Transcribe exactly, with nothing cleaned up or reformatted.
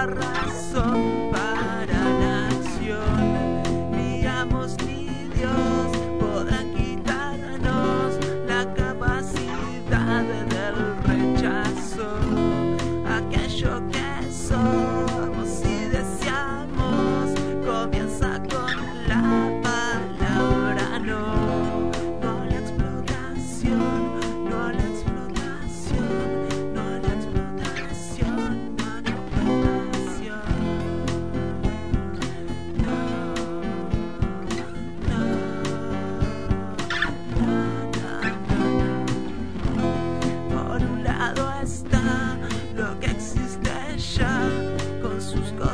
la razón para la acción. Ni amos ni Dios podrán quitarnos la capacidad del rechazo. Aquello que somos y deseamos comienza con la palabra no. No a la explotación, no a la explotación, no a la explotación, no a la explotación. No, no, no, no. Por un lado está lo que existe ya con sus cosas.